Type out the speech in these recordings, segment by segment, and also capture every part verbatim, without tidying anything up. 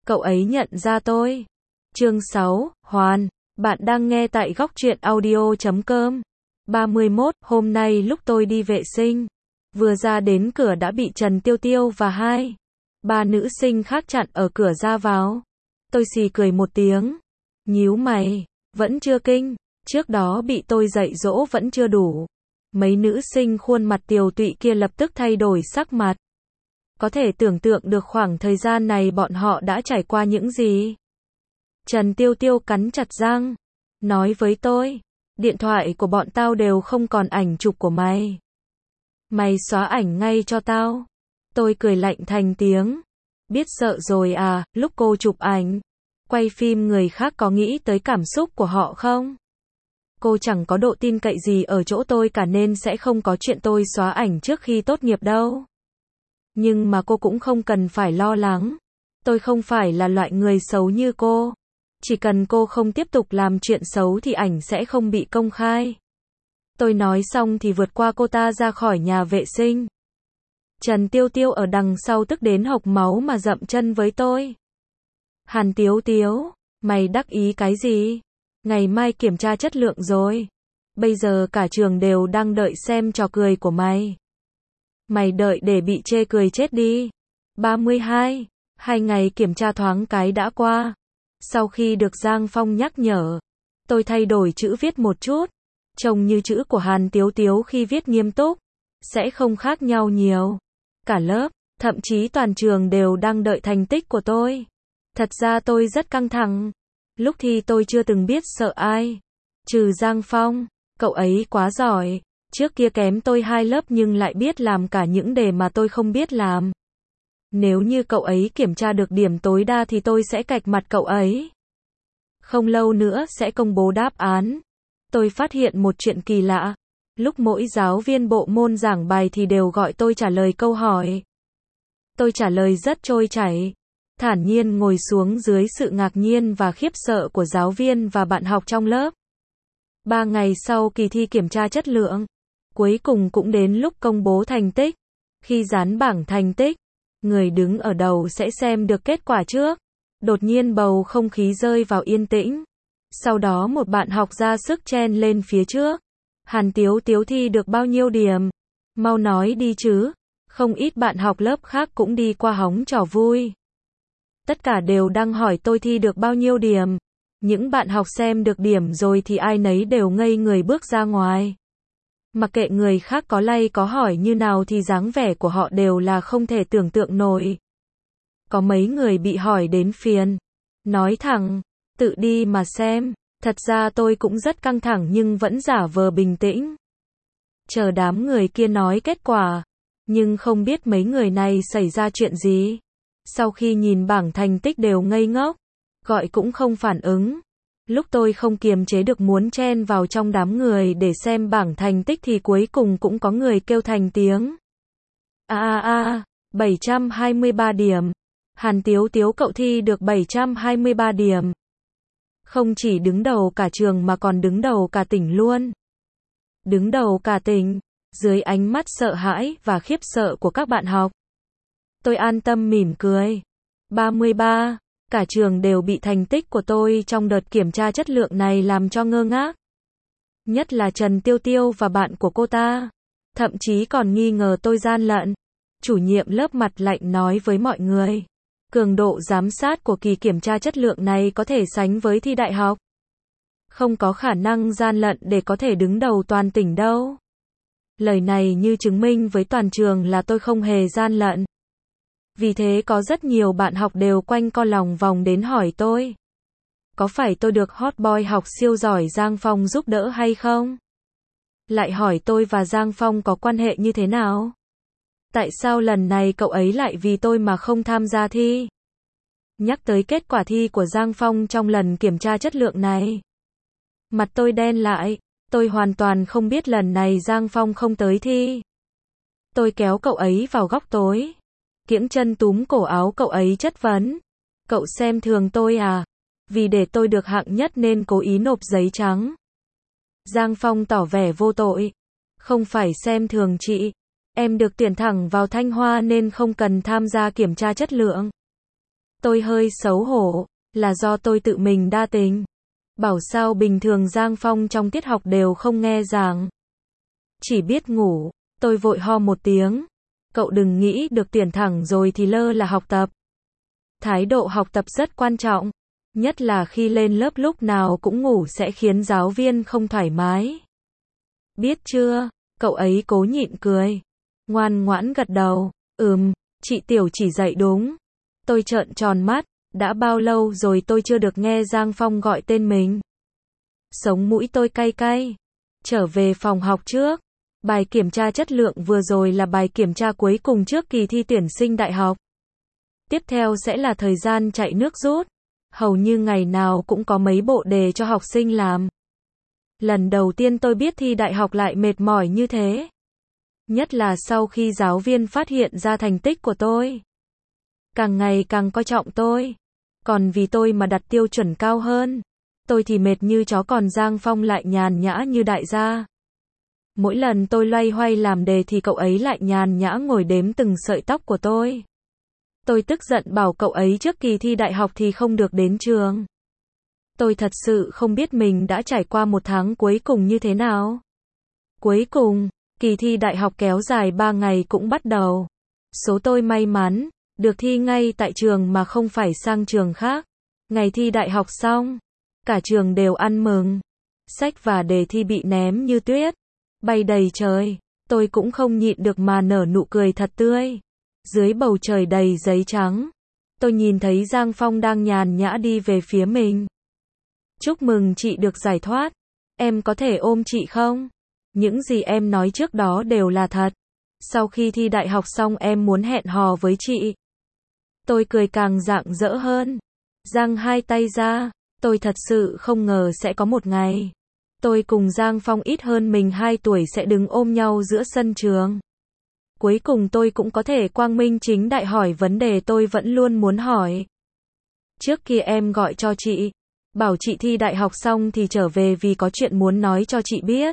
cậu ấy nhận ra tôi. Chương sáu, Hoàn, bạn đang nghe tại góc truyện audio chấm com. ba mươi mốt, hôm nay lúc tôi đi vệ sinh, vừa ra đến cửa đã bị Trần Tiêu Tiêu và hai, ba nữ sinh khác chặn ở cửa ra vào. Tôi xì cười một tiếng, nhíu mày, vẫn chưa kinh, trước đó bị tôi dạy dỗ vẫn chưa đủ. Mấy nữ sinh khuôn mặt tiều tụy kia lập tức thay đổi sắc mặt. Có thể tưởng tượng được khoảng thời gian này bọn họ đã trải qua những gì. Trần Tiêu Tiêu cắn chặt răng, nói với tôi, điện thoại của bọn tao đều không còn ảnh chụp của mày. Mày xóa ảnh ngay cho tao. Tôi cười lạnh thành tiếng. Biết sợ rồi à, lúc cô chụp ảnh, quay phim người khác có nghĩ tới cảm xúc của họ không? Cô chẳng có độ tin cậy gì ở chỗ tôi cả nên sẽ không có chuyện tôi xóa ảnh trước khi tốt nghiệp đâu. Nhưng mà cô cũng không cần phải lo lắng. Tôi không phải là loại người xấu như cô. Chỉ cần cô không tiếp tục làm chuyện xấu thì ảnh sẽ không bị công khai. Tôi nói xong thì vượt qua cô ta ra khỏi nhà vệ sinh. Trần Tiêu Tiêu ở đằng sau tức đến hộc máu mà dậm chân với tôi. Hàn Tiếu Tiếu, mày đắc ý cái gì? Ngày mai kiểm tra chất lượng rồi. Bây giờ cả trường đều đang đợi xem trò cười của mày. Mày đợi để bị chê cười chết đi. ba mươi hai, hai ngày kiểm tra thoáng cái đã qua. Sau khi được Giang Phong nhắc nhở, tôi thay đổi chữ viết một chút. Trông như chữ của Hàn Tiếu Tiếu khi viết nghiêm túc, sẽ không khác nhau nhiều. Cả lớp, thậm chí toàn trường đều đang đợi thành tích của tôi. Thật ra tôi rất căng thẳng. Lúc thi tôi chưa từng biết sợ ai. Trừ Giang Phong, cậu ấy quá giỏi. Trước kia kém tôi hai lớp nhưng lại biết làm cả những đề mà tôi không biết làm. Nếu như cậu ấy kiểm tra được điểm tối đa thì tôi sẽ cạch mặt cậu ấy. Không lâu nữa sẽ công bố đáp án. Tôi phát hiện một chuyện kỳ lạ. Lúc mỗi giáo viên bộ môn giảng bài thì đều gọi tôi trả lời câu hỏi. Tôi trả lời rất trôi chảy, thản nhiên ngồi xuống dưới sự ngạc nhiên và khiếp sợ của giáo viên và bạn học trong lớp. Ba ngày sau kỳ thi kiểm tra chất lượng, cuối cùng cũng đến lúc công bố thành tích. Khi dán bảng thành tích, người đứng ở đầu sẽ xem được kết quả trước. Đột nhiên bầu không khí rơi vào yên tĩnh. Sau đó một bạn học ra sức chen lên phía trước. Hàn Tiếu Tiếu thi được bao nhiêu điểm? Mau nói đi chứ. Không ít bạn học lớp khác cũng đi qua hóng trò vui. Tất cả đều đang hỏi tôi thi được bao nhiêu điểm. Những bạn học xem được điểm rồi thì ai nấy đều ngây người bước ra ngoài. Mặc kệ người khác có lay có hỏi như nào thì dáng vẻ của họ đều là không thể tưởng tượng nổi. Có mấy người bị hỏi đến phiền. Nói thẳng, tự đi mà xem. Thật ra tôi cũng rất căng thẳng nhưng vẫn giả vờ bình tĩnh. Chờ đám người kia nói kết quả. Nhưng không biết mấy người này xảy ra chuyện gì. Sau khi nhìn bảng thành tích đều ngây ngốc. Gọi cũng không phản ứng. Lúc tôi không kiềm chế được muốn chen vào trong đám người để xem bảng thành tích thì cuối cùng cũng có người kêu thành tiếng. A a a, bảy trăm hai mươi ba điểm. Hàn Tiếu Tiếu cậu thi được bảy trăm hai mươi ba điểm. Không chỉ đứng đầu cả trường mà còn đứng đầu cả tỉnh luôn. Đứng đầu cả tỉnh, dưới ánh mắt sợ hãi và khiếp sợ của các bạn học. Tôi an tâm mỉm cười. ba mươi ba, cả trường đều bị thành tích của tôi trong đợt kiểm tra chất lượng này làm cho ngơ ngác. Nhất là Trần Tiêu Tiêu và bạn của cô ta. Thậm chí còn nghi ngờ tôi gian lận. Chủ nhiệm lớp mặt lạnh nói với mọi người. Cường độ giám sát của kỳ kiểm tra chất lượng này có thể sánh với thi đại học. Không có khả năng gian lận để có thể đứng đầu toàn tỉnh đâu. Lời này như chứng minh với toàn trường là tôi không hề gian lận. Vì thế có rất nhiều bạn học đều quanh co lòng vòng đến hỏi tôi. Có phải tôi được hot boy học siêu giỏi Giang Phong giúp đỡ hay không? Lại hỏi tôi và Giang Phong có quan hệ như thế nào? Tại sao lần này cậu ấy lại vì tôi mà không tham gia thi? Nhắc tới kết quả thi của Giang Phong trong lần kiểm tra chất lượng này. Mặt tôi đen lại, tôi hoàn toàn không biết lần này Giang Phong không tới thi. Tôi kéo cậu ấy vào góc tối. Kiễng chân túm cổ áo cậu ấy chất vấn. Cậu xem thường tôi à? Vì để tôi được hạng nhất nên cố ý nộp giấy trắng. Giang Phong tỏ vẻ vô tội. Không phải xem thường chị. Em được tuyển thẳng vào Thanh Hoa nên không cần tham gia kiểm tra chất lượng. Tôi hơi xấu hổ, là do tôi tự mình đa tình. Bảo sao bình thường Giang Phong trong tiết học đều không nghe giảng. Chỉ biết ngủ, tôi vội ho một tiếng. Cậu đừng nghĩ được tuyển thẳng rồi thì lơ là học tập. Thái độ học tập rất quan trọng, nhất là khi lên lớp lúc nào cũng ngủ sẽ khiến giáo viên không thoải mái. Biết chưa? Cậu ấy cố nhịn cười. Ngoan ngoãn gật đầu. Ừm, chị Tiểu chỉ dạy đúng. Tôi trợn tròn mắt, đã bao lâu rồi tôi chưa được nghe Giang Phong gọi tên mình. Sống mũi tôi cay cay. Trở về phòng học trước. Bài kiểm tra chất lượng vừa rồi là bài kiểm tra cuối cùng trước kỳ thi tuyển sinh đại học. Tiếp theo sẽ là thời gian chạy nước rút. Hầu như ngày nào cũng có mấy bộ đề cho học sinh làm. Lần đầu tiên tôi biết thi đại học lại mệt mỏi như thế. Nhất là sau khi giáo viên phát hiện ra thành tích của tôi. Càng ngày càng coi trọng tôi. Còn vì tôi mà đặt tiêu chuẩn cao hơn. Tôi thì mệt như chó còn Giang Phong lại nhàn nhã như đại gia. Mỗi lần tôi loay hoay làm đề thì cậu ấy lại nhàn nhã ngồi đếm từng sợi tóc của tôi. Tôi tức giận bảo cậu ấy trước kỳ thi đại học thì không được đến trường. Tôi thật sự không biết mình đã trải qua một tháng cuối cùng như thế nào. Cuối cùng, kỳ thi đại học kéo dài ba ngày cũng bắt đầu. Số tôi may mắn, được thi ngay tại trường mà không phải sang trường khác. Ngày thi đại học xong, cả trường đều ăn mừng. Sách và đề thi bị ném như tuyết, bay đầy trời. Tôi cũng không nhịn được mà nở nụ cười thật tươi. Dưới bầu trời đầy giấy trắng, tôi nhìn thấy Giang Phong đang nhàn nhã đi về phía mình. Chúc mừng chị được giải thoát. Em có thể ôm chị không? Những gì em nói trước đó đều là thật. Sau khi thi đại học xong em muốn hẹn hò với chị. Tôi cười càng rạng rỡ hơn. Giang hai tay ra. Tôi thật sự không ngờ sẽ có một ngày. Tôi cùng Giang Phong ít hơn mình hai tuổi sẽ đứng ôm nhau giữa sân trường. Cuối cùng tôi cũng có thể quang minh chính đại hỏi vấn đề tôi vẫn luôn muốn hỏi. Trước kia em gọi cho chị, bảo chị thi đại học xong thì trở về vì có chuyện muốn nói cho chị biết.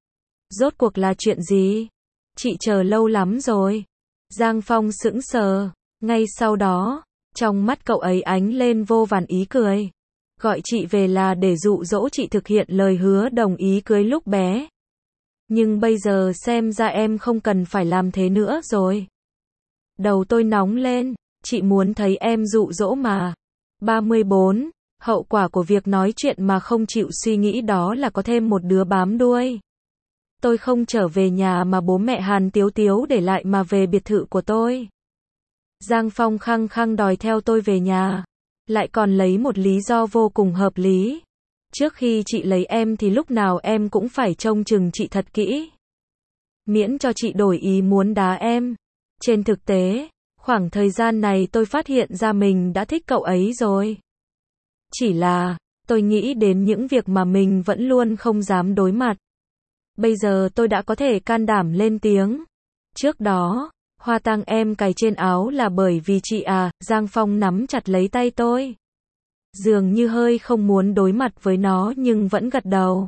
Rốt cuộc là chuyện gì? Chị chờ lâu lắm rồi. Giang Phong sững sờ, ngay sau đó, trong mắt cậu ấy ánh lên vô vàn ý cười. Gọi chị về là để dụ dỗ chị thực hiện lời hứa đồng ý cưới lúc bé. Nhưng bây giờ xem ra em không cần phải làm thế nữa rồi. Đầu tôi nóng lên, chị muốn thấy em dụ dỗ mà. ba mươi bốn, hậu quả của việc nói chuyện mà không chịu suy nghĩ đó là có thêm một đứa bám đuôi. Tôi không trở về nhà mà bố mẹ Hàn Tiếu Tiếu để lại mà về biệt thự của tôi. Giang Phong khăng khăng đòi theo tôi về nhà. Lại còn lấy một lý do vô cùng hợp lý. Trước khi chị lấy em thì lúc nào em cũng phải trông chừng chị thật kỹ. Miễn cho chị đổi ý muốn đá em. Trên thực tế, khoảng thời gian này tôi phát hiện ra mình đã thích cậu ấy rồi. Chỉ là, tôi nghĩ đến những việc mà mình vẫn luôn không dám đối mặt. Bây giờ tôi đã có thể can đảm lên tiếng. Trước đó, hoa tang em cài trên áo là bởi vì chị à, Giang Phong nắm chặt lấy tay tôi. Dường như hơi không muốn đối mặt với nó nhưng vẫn gật đầu.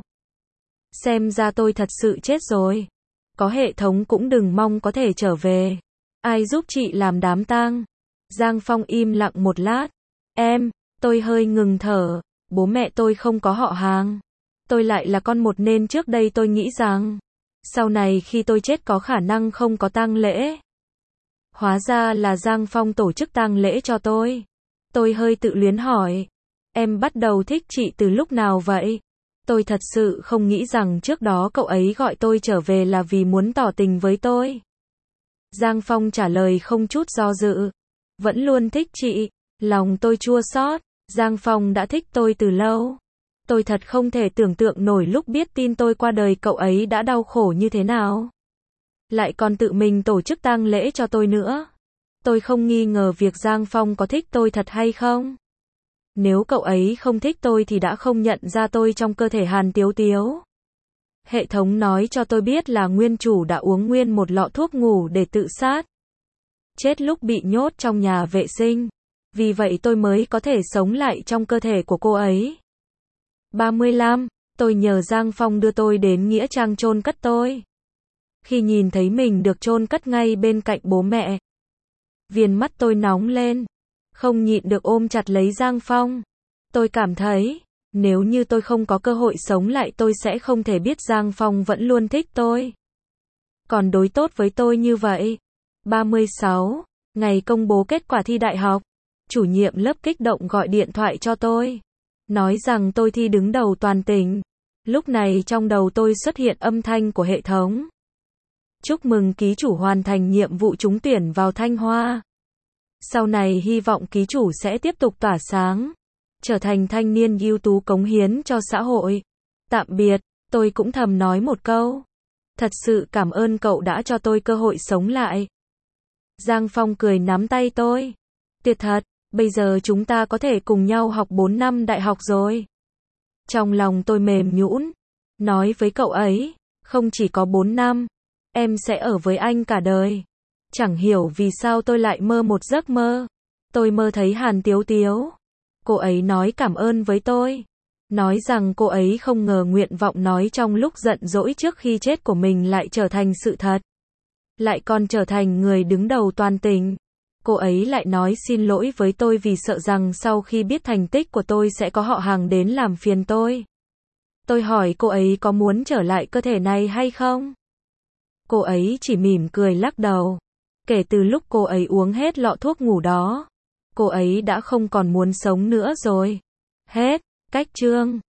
Xem ra tôi thật sự chết rồi. Có hệ thống cũng đừng mong có thể trở về. Ai giúp chị làm đám tang? Giang Phong im lặng một lát. Em, tôi hơi ngừng thở. Bố mẹ tôi không có họ hàng. Tôi lại là con một nên trước đây tôi nghĩ rằng sau này khi tôi chết có khả năng không có tang lễ. Hóa ra là Giang Phong tổ chức tang lễ cho tôi. Tôi hơi tự luyến hỏi. Em bắt đầu thích chị từ lúc nào vậy? Tôi thật sự không nghĩ rằng trước đó cậu ấy gọi tôi trở về là vì muốn tỏ tình với tôi. Giang Phong trả lời không chút do dự. Vẫn luôn thích chị. Lòng tôi chua xót. Giang Phong đã thích tôi từ lâu. Tôi thật không thể tưởng tượng nổi lúc biết tin tôi qua đời cậu ấy đã đau khổ như thế nào. Lại còn tự mình tổ chức tang lễ cho tôi nữa. Tôi không nghi ngờ việc Giang Phong có thích tôi thật hay không. Nếu cậu ấy không thích tôi thì đã không nhận ra tôi trong cơ thể Hàn Tiếu Tiếu. Hệ thống nói cho tôi biết là nguyên chủ đã uống nguyên một lọ thuốc ngủ để tự sát. Chết lúc bị nhốt trong nhà vệ sinh. Vì vậy tôi mới có thể sống lại trong cơ thể của cô ấy. ba mươi lăm, tôi nhờ Giang Phong đưa tôi đến nghĩa trang chôn cất tôi. Khi nhìn thấy mình được chôn cất ngay bên cạnh bố mẹ, viền mắt tôi nóng lên. không nhịn được ôm chặt lấy Giang Phong. Tôi cảm thấy, nếu như tôi không có cơ hội sống lại tôi sẽ không thể biết Giang Phong vẫn luôn thích tôi. Còn đối tốt với tôi như vậy. ba mươi sáu. Ngày công bố kết quả thi đại học. Chủ nhiệm lớp kích động gọi điện thoại cho tôi. Nói rằng tôi thi đứng đầu toàn tỉnh. Lúc này trong đầu tôi xuất hiện âm thanh của hệ thống. Chúc mừng ký chủ hoàn thành nhiệm vụ trúng tuyển vào Thanh Hoa. Sau này hy vọng ký chủ sẽ tiếp tục tỏa sáng. Trở thành thanh niên ưu tú cống hiến cho xã hội. Tạm biệt, tôi cũng thầm nói một câu. Thật sự cảm ơn cậu đã cho tôi cơ hội sống lại. Giang Phong cười nắm tay tôi. Tuyệt thật, bây giờ chúng ta có thể cùng nhau học bốn năm đại học rồi. Trong lòng tôi mềm nhũn, nói với cậu ấy, không chỉ có bốn năm, em sẽ ở với anh cả đời. Chẳng hiểu vì sao tôi lại mơ một giấc mơ. Tôi mơ thấy Hàn Tiếu Tiếu. Cô ấy nói cảm ơn với tôi. Nói rằng cô ấy không ngờ nguyện vọng nói trong lúc giận dỗi trước khi chết của mình lại trở thành sự thật. Lại còn trở thành người đứng đầu toàn tỉnh. Cô ấy lại nói xin lỗi với tôi vì sợ rằng sau khi biết thành tích của tôi sẽ có họ hàng đến làm phiền tôi. Tôi hỏi cô ấy có muốn trở lại cơ thể này hay không? Cô ấy chỉ mỉm cười lắc đầu. Kể từ lúc cô ấy uống hết lọ thuốc ngủ đó, cô ấy đã không còn muốn sống nữa rồi. Hết, cách chương.